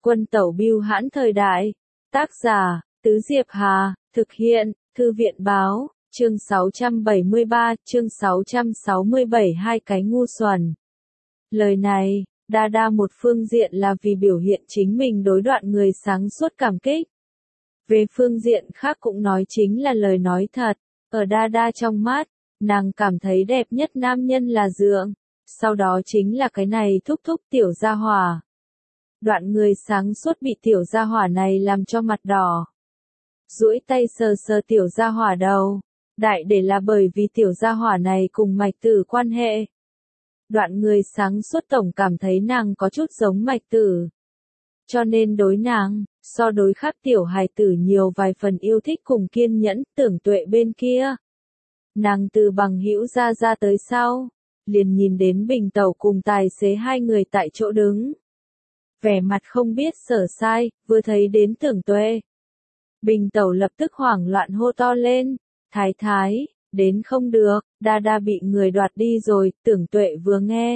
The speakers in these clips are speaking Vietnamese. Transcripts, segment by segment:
Quân tẩu bưu hãn thời đại. Tác giả, Tứ Diệp Hà, thực hiện, Thư viện báo, chương 673, chương 667 hai cái ngu xuẩn. Lời này, đa một phương diện là vì biểu hiện chính mình đối đoạn người sáng suốt cảm kích. Về phương diện khác cũng nói chính là lời nói thật, ở đa trong mắt, nàng cảm thấy đẹp nhất nam nhân là Dượng, sau đó chính là cái này thúc tiểu gia hỏa. Đoạn người sáng suốt bị tiểu gia hỏa này làm cho mặt đỏ. Duỗi tay sờ tiểu gia hỏa đầu, đại để là bởi vì tiểu gia hỏa này cùng Mạch Tử quan hệ. Đoạn người sáng suốt tổng cảm thấy nàng có chút giống Mạch Tử. Cho nên đối nàng, so đối khác tiểu hài tử nhiều vài phần yêu thích cùng kiên nhẫn, Tưởng Tuệ bên kia. Nàng từ bằng hữu ra tới sau, liền nhìn đến Bình Tẩu cùng tài xế hai người tại chỗ đứng. Vẻ mặt không biết sở sai, vừa thấy đến Tưởng Tuệ. Bình Tẩu lập tức hoảng loạn hô to lên, thái, đến không được, đa bị người đoạt đi rồi, Tưởng Tuệ vừa nghe.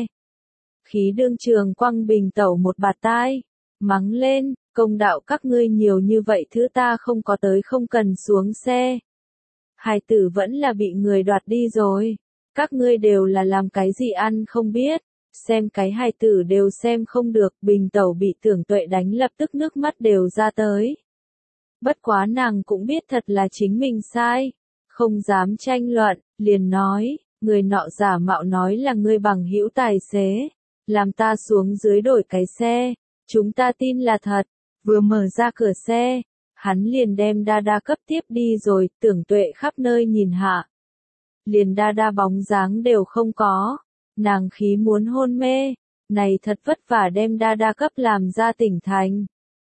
Khí đương trường quăng Bình Tẩu một bạt tai, mắng lên, công đạo các ngươi nhiều như vậy thứ ta không có tới không cần xuống xe. Hài tử vẫn là bị người đoạt đi rồi, các ngươi đều là làm cái gì ăn không biết, xem cái hài tử đều xem không được, Bình Tẩu bị Tưởng Tuệ đánh lập tức nước mắt đều ra tới. Bất quá nàng cũng biết thật là chính mình sai, không dám tranh luận, liền nói, người nọ giả mạo nói là người bằng hữu tài xế, làm ta xuống dưới đổi cái xe, chúng ta tin là thật, vừa mở ra cửa xe, hắn liền đem đa cấp tiếp đi rồi, Tưởng Tuệ khắp nơi nhìn hạ. Liền đa bóng dáng đều không có, nàng khí muốn hôn mê, này thật vất vả đem đa cấp làm ra tỉnh thành.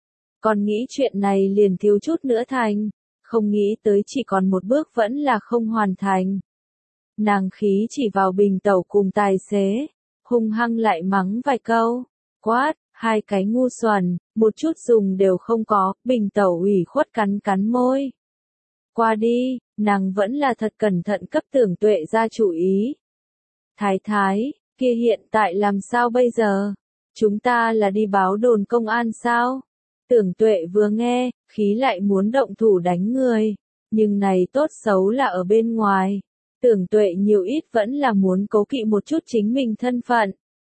Còn nghĩ chuyện này liền thiếu chút nữa thành, không nghĩ tới chỉ còn một bước vẫn là không hoàn thành. Nàng khí chỉ vào Bình Tẩu cùng tài xế, hung hăng lại mắng vài câu, quát, hai cái ngu xuẩn, một chút dùng đều không có, Bình Tẩu ủy khuất cắn môi. Qua đi, nàng vẫn là thật cẩn thận cấp Tưởng Tuệ ra chủ ý. Thái, kia hiện tại làm sao bây giờ? Chúng ta là đi báo đồn công an sao? Tưởng Tuệ vừa nghe, khí lại muốn động thủ đánh người, nhưng này tốt xấu là ở bên ngoài. Tưởng Tuệ nhiều ít vẫn là muốn cố kỵ một chút chính mình thân phận.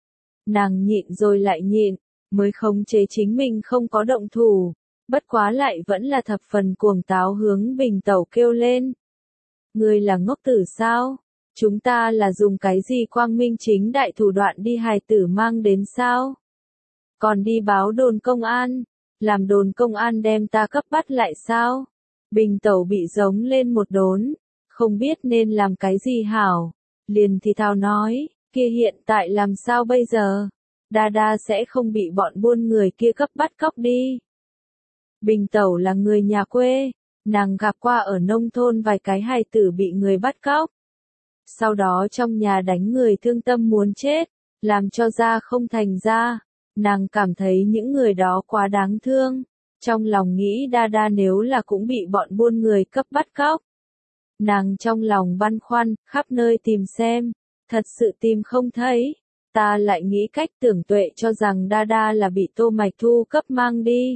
Nàng nhịn rồi lại nhịn, mới khống chế chính mình không có động thủ, bất quá lại vẫn là thập phần cuồng táo hướng Bình Tẩu kêu lên. Ngươi là ngốc tử sao? Chúng ta là dùng cái gì quang minh chính đại thủ đoạn đi hài tử mang đến sao? Còn đi báo đồn công an, làm đồn công an đem ta cấp bắt lại sao? Bình Tẩu bị giống lên một đốn, không biết nên làm cái gì hảo, liền thì thào nói, kia hiện tại làm sao bây giờ? Đa sẽ không bị bọn buôn người kia cấp bắt cóc đi. Bình Tẩu là người nhà quê, nàng gặp qua ở nông thôn vài cái hài tử bị người bắt cóc. Sau đó trong nhà đánh người thương tâm muốn chết, làm cho ra không thành ra. Nàng cảm thấy những người đó quá đáng thương. Trong lòng nghĩ đa nếu là cũng bị bọn buôn người cấp bắt cóc. Nàng trong lòng băn khoăn, khắp nơi tìm xem, thật sự tìm không thấy. Ta lại nghĩ cách Tưởng Tuệ cho rằng đa là bị Tô Mạch Thu cấp mang đi.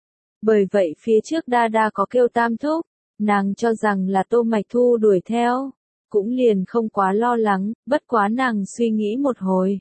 Bởi vậy phía trước đa có kêu tam thúc, nàng cho rằng là Tô Mạch Thu đuổi theo, cũng liền không quá lo lắng, bất quá nàng suy nghĩ một hồi.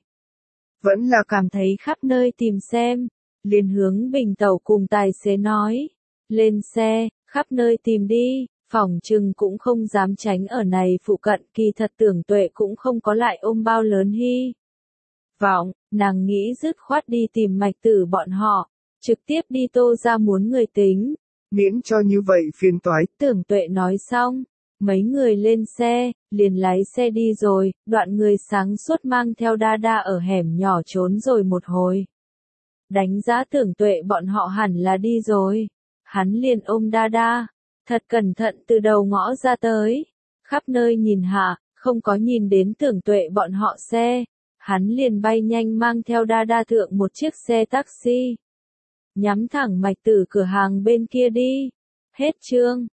Vẫn là cảm thấy khắp nơi tìm xem, liền hướng Bình Tẩu cùng tài xế nói, lên xe, khắp nơi tìm đi, phỏng chừng cũng không dám tránh ở này phụ cận, kỳ thật Tưởng Tuệ cũng không có lại ôm bao lớn hy vọng, nàng nghĩ dứt khoát đi tìm Mạch Tử bọn họ, trực tiếp đi Tô ra muốn người tính, miễn cho như vậy phiền toái. Tưởng Tuệ nói xong, mấy người lên xe, liền lái xe đi rồi, đoạn người sáng suốt mang theo đa ở hẻm nhỏ trốn rồi một hồi. Đánh giá Tưởng Tuệ bọn họ hẳn là đi rồi, hắn liền ôm đa, thật cẩn thận từ đầu ngõ ra tới, khắp nơi nhìn hạ, không có nhìn đến Tưởng Tuệ bọn họ xe, hắn liền bay nhanh mang theo đa thượng một chiếc xe taxi, nhắm thẳng Mạch Tử cửa hàng bên kia đi. Hết chương.